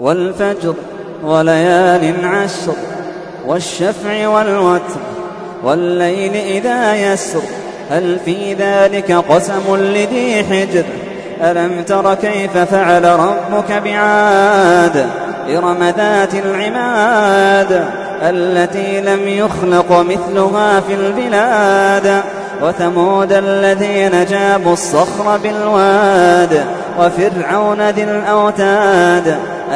والفجر وليال عشر والشفع والوتر والليل إذا يسر هل في ذلك قسم لذي حجر ألم تر كيف فعل ربك بعاد إرم ذات العماد التي لم يخلق مثلها في البلاد وثمود الذين جابوا الصخر بالواد وفرعون ذي الأوتاد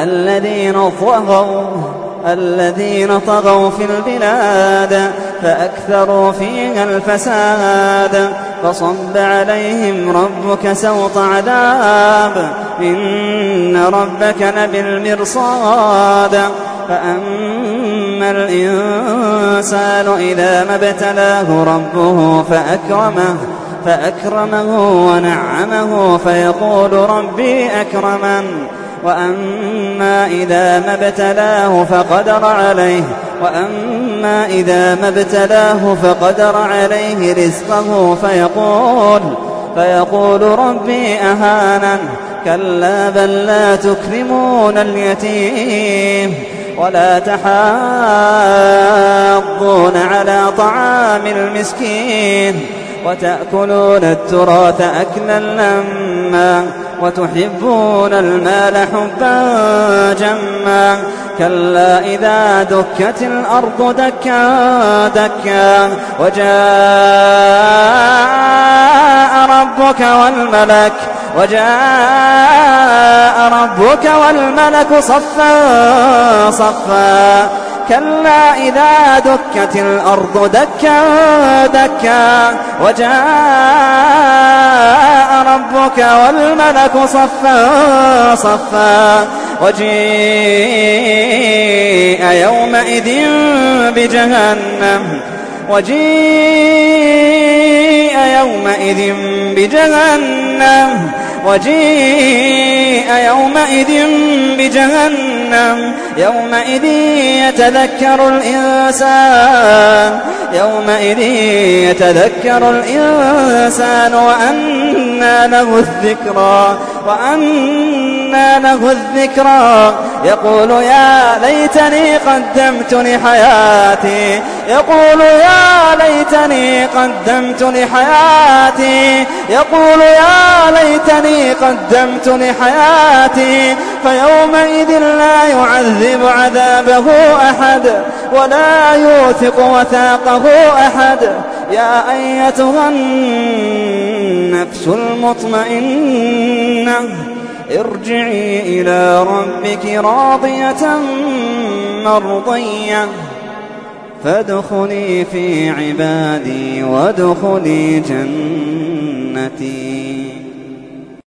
الذين طغوا في البلاد فأكثروا فيها الفساد فصب عليهم ربك سوط عذاب إن ربك لبالمرصاد فأما الإنسان إذا ما ابتلاه ربه فأكرمه ونعمه فيقول ربي أكرمن وأما إذا ما ابتلاه فقدر عليه رزقه فيقول ربي أهانن كلا بل لا تكرمون اليتيم ولا تحاضون على طعام المسكين وتأكلون التراث أكلا لما وتحبون المال حبا جما كلا إذا دكت الأرض دكا دكا وجاء ربك والملك صفا صفا كلا إذا دكت الأرض دكا دكا وجاء ربك والملك صفا صفا وجيء يومئذ بجهنم يومئذ يتذكر الإنسان وأنى له الذكرى يقول يا ليتني قدمت لحياتي فيومئذ لا يعذب عذابه أحد ولا يوثق وثاقه أحد يا أيتها النفس المطمئنة ارجعي إلى ربك راضية مرضية فادخلي في عبادي وادخلي جنتي.